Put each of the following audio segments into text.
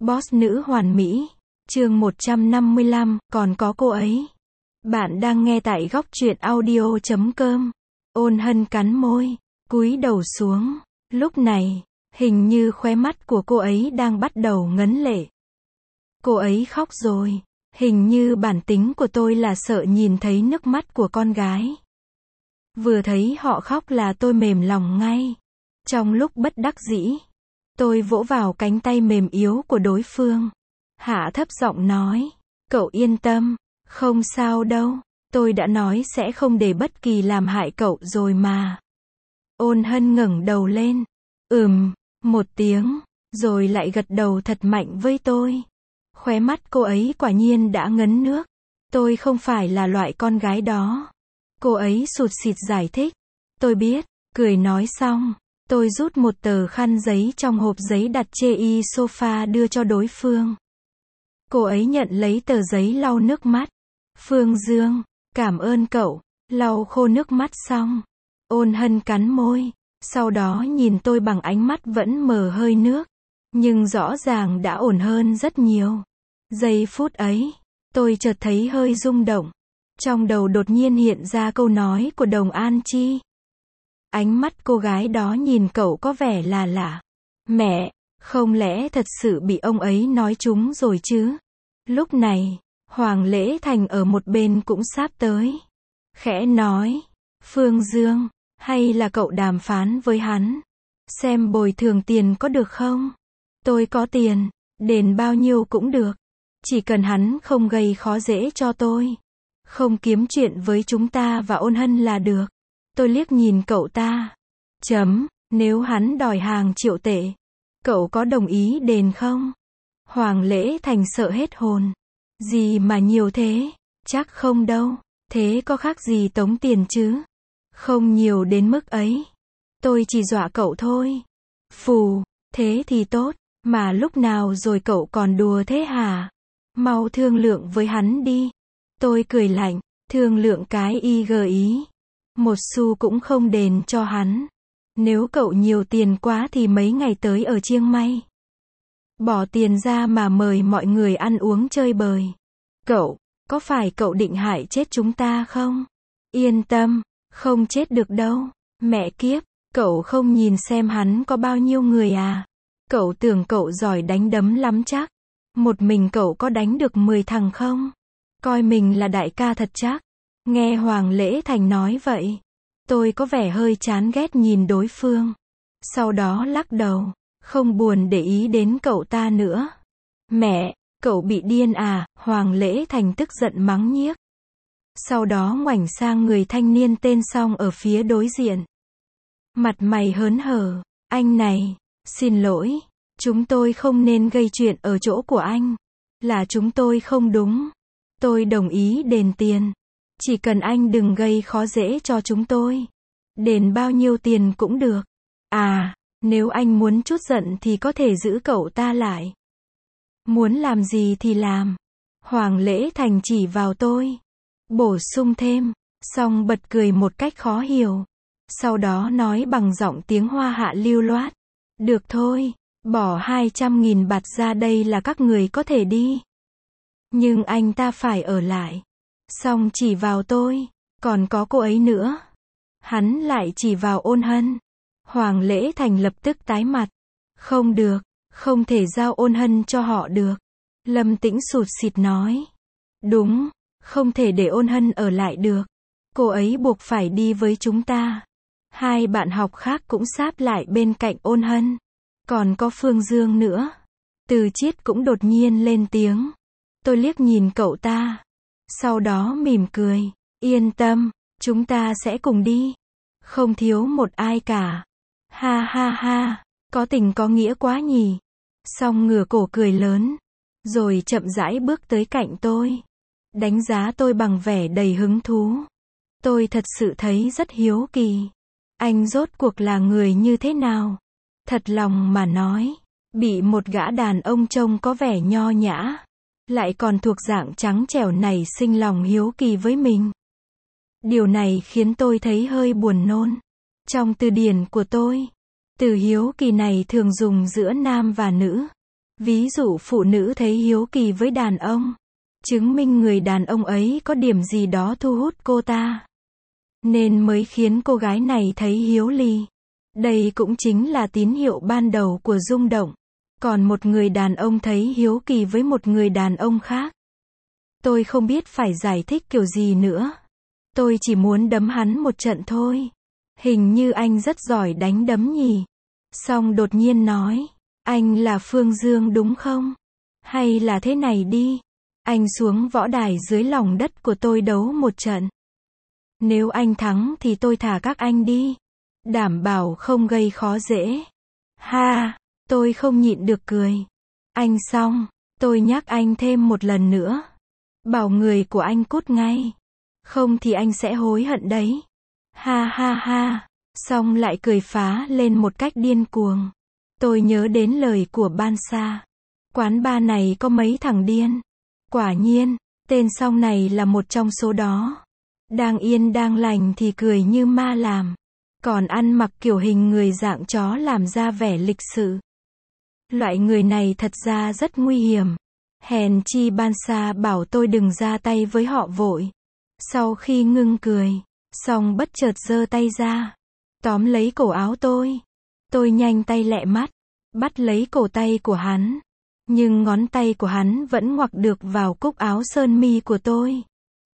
Boss nữ hoàn mỹ. Chương 155, còn có cô ấy. Bạn đang nghe tại góc truyện audio.com. Ôn Hân cắn môi, cúi đầu xuống. Lúc này, hình như khóe mắt của cô ấy đang bắt đầu ngấn lệ. Cô ấy khóc rồi. Hình như bản tính của tôi là sợ nhìn thấy nước mắt của con gái. Vừa thấy họ khóc là tôi mềm lòng ngay. Trong lúc bất đắc dĩ, tôi vỗ vào cánh tay mềm yếu của đối phương. Hạ thấp giọng nói, cậu yên tâm, không sao đâu, tôi đã nói sẽ không để bất kỳ làm hại cậu rồi mà. Ôn Hân ngẩng đầu lên, một tiếng, rồi lại gật đầu thật mạnh với tôi. Khóe mắt cô ấy quả nhiên đã ngấn nước. Tôi không phải là loại con gái đó. Cô ấy sụt sịt giải thích. Tôi biết, cười nói xong. Tôi rút một tờ khăn giấy trong hộp giấy đặt trên sofa đưa cho đối phương. Cô ấy nhận lấy tờ giấy lau nước mắt. Phương Dương, cảm ơn cậu. Lau khô nước mắt xong. Ôn Hân cắn môi. Sau đó nhìn tôi bằng ánh mắt vẫn mờ hơi nước. Nhưng rõ ràng đã ổn hơn rất nhiều. Giây phút ấy, tôi chợt thấy hơi rung động. Trong đầu đột nhiên hiện ra câu nói của Đồng An Chi. Ánh mắt cô gái đó nhìn cậu có vẻ là lạ. Mẹ, không lẽ thật sự bị ông ấy nói trúng rồi chứ? Lúc này, Hoàng Lễ Thành ở một bên cũng sắp tới. Khẽ nói, Phương Dương, hay là cậu đàm phán với hắn? Xem bồi thường tiền có được không? Tôi có tiền, đền bao nhiêu cũng được. Chỉ cần hắn không gây khó dễ cho tôi. Không kiếm chuyện với chúng ta và Ôn Hân là được. Tôi liếc nhìn cậu ta. Nếu hắn đòi hàng triệu tệ, cậu có đồng ý đền không? Hoàng Lễ Thành sợ hết hồn. Gì mà nhiều thế? Chắc không đâu. Thế có khác gì tống tiền chứ? Không nhiều đến mức ấy. Tôi chỉ dọa cậu thôi. Phù, thế thì tốt. Mà lúc nào rồi cậu còn đùa thế hả? Mau thương lượng với hắn đi. Tôi cười lạnh, thương lượng cái ý. Một xu cũng không đền cho hắn. Nếu cậu nhiều tiền quá thì mấy ngày tới ở Chiang Mai. Bỏ tiền ra mà mời mọi người ăn uống chơi bời. Cậu, có phải cậu định hại chết chúng ta không? Yên tâm, không chết được đâu. Mẹ kiếp, cậu không nhìn xem hắn có bao nhiêu người à? Cậu tưởng cậu giỏi đánh đấm lắm chắc. Một mình cậu có đánh được 10 thằng không? Coi mình là đại ca thật chắc. Nghe Hoàng Lễ Thành nói vậy, tôi có vẻ hơi chán ghét nhìn đối phương. Sau đó lắc đầu, không buồn để ý đến cậu ta nữa. Mẹ, cậu bị điên à? Hoàng Lễ Thành tức giận mắng nhiếc. Sau đó ngoảnh sang người thanh niên tên Song ở phía đối diện. Mặt mày hớn hở, anh này, xin lỗi, chúng tôi không nên gây chuyện ở chỗ của anh. Là chúng tôi không đúng. Tôi đồng ý đền tiền. Chỉ cần anh đừng gây khó dễ cho chúng tôi. Đền bao nhiêu tiền cũng được. À, nếu anh muốn chút giận thì có thể giữ cậu ta lại. Muốn làm gì thì làm. Hoàng Lễ Thành chỉ vào tôi. Bổ sung thêm. Xong bật cười một cách khó hiểu. Sau đó nói bằng giọng tiếng Hoa Hạ lưu loát. Được thôi, bỏ 200.000 bạt ra đây là các người có thể đi. Nhưng anh ta phải ở lại. Xong chỉ vào tôi. Còn có cô ấy nữa. Hắn lại chỉ vào Ôn Hân. Hoàng Lễ Thành lập tức tái mặt. Không được, không thể giao Ôn Hân cho họ được. Lâm Tĩnh sụt sịt nói. Đúng, không thể để Ôn Hân ở lại được. Cô ấy buộc phải đi với chúng ta. Hai bạn học khác cũng sáp lại bên cạnh Ôn Hân. Còn có Phương Dương nữa. Từ Chiết cũng đột nhiên lên tiếng. Tôi liếc nhìn cậu ta. Sau đó mỉm cười. Yên tâm, chúng ta sẽ cùng đi. Không thiếu một ai cả. Ha ha ha, có tình có nghĩa quá nhỉ. Xong ngửa cổ cười lớn. Rồi chậm rãi bước tới cạnh tôi. Đánh giá tôi bằng vẻ đầy hứng thú. Tôi thật sự thấy rất hiếu kỳ. Anh rốt cuộc là người như thế nào? Thật lòng mà nói, bị một gã đàn ông trông có vẻ nho nhã, lại còn thuộc dạng trắng trẻo này sinh lòng hiếu kỳ với mình. Điều này khiến tôi thấy hơi buồn nôn. Trong từ điển của tôi, từ hiếu kỳ này thường dùng giữa nam và nữ. Ví dụ phụ nữ thấy hiếu kỳ với đàn ông, chứng minh người đàn ông ấy có điểm gì đó thu hút cô ta, nên mới khiến cô gái này thấy hiếu kỳ. Đây cũng chính là tín hiệu ban đầu của rung động. Còn một người đàn ông thấy hiếu kỳ với một người đàn ông khác, tôi không biết phải giải thích kiểu gì nữa. Tôi chỉ muốn đấm hắn một trận thôi. Hình như anh rất giỏi đánh đấm nhỉ. Xong đột nhiên nói, anh là Phương Dương đúng không? Hay là thế này đi, anh xuống võ đài dưới lòng đất của tôi đấu một trận. Nếu anh thắng thì tôi thả các anh đi. Đảm bảo không gây khó dễ. Ha, tôi không nhịn được cười. Anh xong, tôi nhắc anh thêm một lần nữa. Bảo người của anh cút ngay. Không thì anh sẽ hối hận đấy. Ha ha ha. Xong lại cười phá lên một cách điên cuồng. Tôi nhớ đến lời của Ban Sa. Quán bar này có mấy thằng điên. Quả nhiên, tên Song này là một trong số đó. Đang yên đang lành thì cười như ma làm. Còn ăn mặc kiểu hình người dạng chó làm ra vẻ lịch sự. Loại người này thật ra rất nguy hiểm. Hèn chi Ban Sa bảo tôi đừng ra tay với họ vội. Sau khi ngưng cười, Song bất chợt giơ tay ra, tóm lấy cổ áo tôi. Tôi nhanh tay lẹ mắt, bắt lấy cổ tay của hắn. Nhưng ngón tay của hắn vẫn ngoặc được vào cúc áo sơn mi của tôi.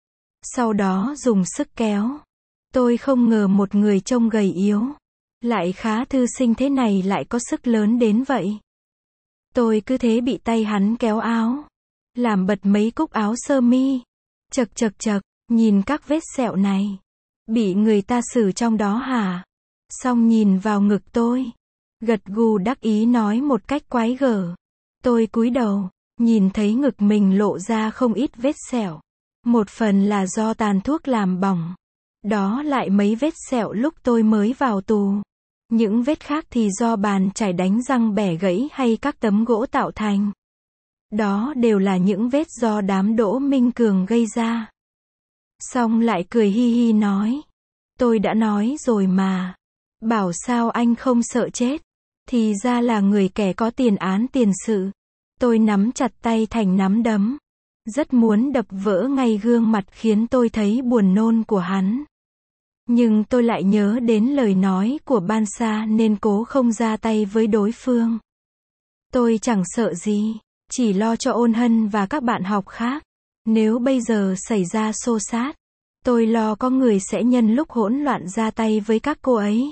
Sau đó dùng sức kéo. Tôi không ngờ một người trông gầy yếu, lại khá thư sinh thế này lại có sức lớn đến vậy. Tôi cứ thế bị tay hắn kéo áo, làm bật mấy cúc áo sơ mi. Chật chật chật, nhìn các vết sẹo này. Bị người ta xử trong đó hả? Xong nhìn vào ngực tôi, gật gù đắc ý nói một cách quái gở. Tôi cúi đầu, nhìn thấy ngực mình lộ ra không ít vết sẹo. Một phần là do tàn thuốc làm bỏng. Đó lại mấy vết sẹo lúc tôi mới vào tù. Những vết khác thì do bàn chải đánh răng bẻ gãy hay các tấm gỗ tạo thành. Đó đều là những vết do đám Đỗ Minh Cường gây ra. Xong lại cười hi hi nói. Tôi đã nói rồi mà. Bảo sao anh không sợ chết. Thì ra là người kẻ có tiền án tiền sự. Tôi nắm chặt tay thành nắm đấm. Rất muốn đập vỡ ngay gương mặt khiến tôi thấy buồn nôn của hắn. Nhưng tôi lại nhớ đến lời nói của Ban Sa nên cố không ra tay với đối phương. Tôi chẳng sợ gì, chỉ lo cho Ôn Hân và các bạn học khác. Nếu bây giờ xảy ra xô xát, tôi lo có người sẽ nhân lúc hỗn loạn ra tay với các cô ấy.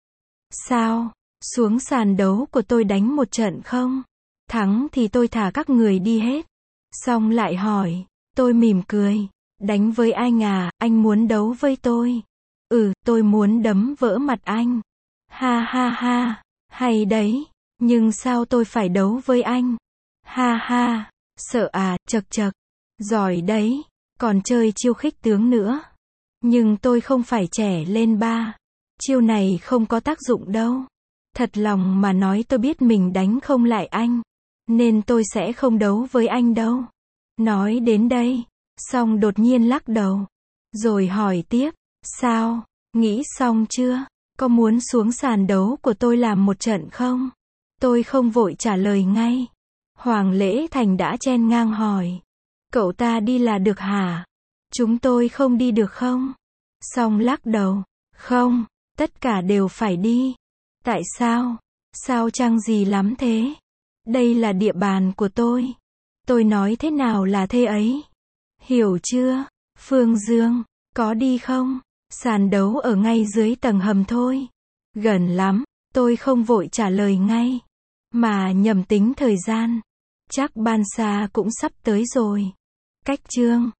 Sao? Xuống sàn đấu của tôi đánh một trận không? Thắng thì tôi thả các người đi hết. Xong lại hỏi, tôi mỉm cười. Đánh với anh à, anh muốn đấu với tôi? Tôi muốn đấm vỡ mặt anh. Ha ha ha, hay đấy, nhưng sao tôi phải đấu với anh? Ha ha, sợ à, chật chật, giỏi đấy, còn chơi chiêu khích tướng nữa. Nhưng tôi không phải trẻ lên ba. Chiêu này không có tác dụng đâu. Thật lòng mà nói tôi biết mình đánh không lại anh. Nên tôi sẽ không đấu với anh đâu. Nói đến đây, xong đột nhiên lắc đầu. Rồi hỏi tiếp, sao, nghĩ xong chưa? Có muốn xuống sàn đấu của tôi làm một trận không? Tôi không vội trả lời ngay. Hoàng Lễ Thành đã chen ngang hỏi. Cậu ta đi là được hả? Chúng tôi không đi được không? Xong lắc đầu. Không, tất cả đều phải đi. Tại sao? Sao chăng gì lắm thế? Đây là địa bàn của tôi. Tôi nói thế nào là thế ấy. Hiểu chưa? Phương Dương, có đi không? Sàn đấu ở ngay dưới tầng hầm thôi. Gần lắm, tôi không vội trả lời ngay. Mà nhầm tính thời gian. Chắc Ban Sa cũng sắp tới rồi. Cách chương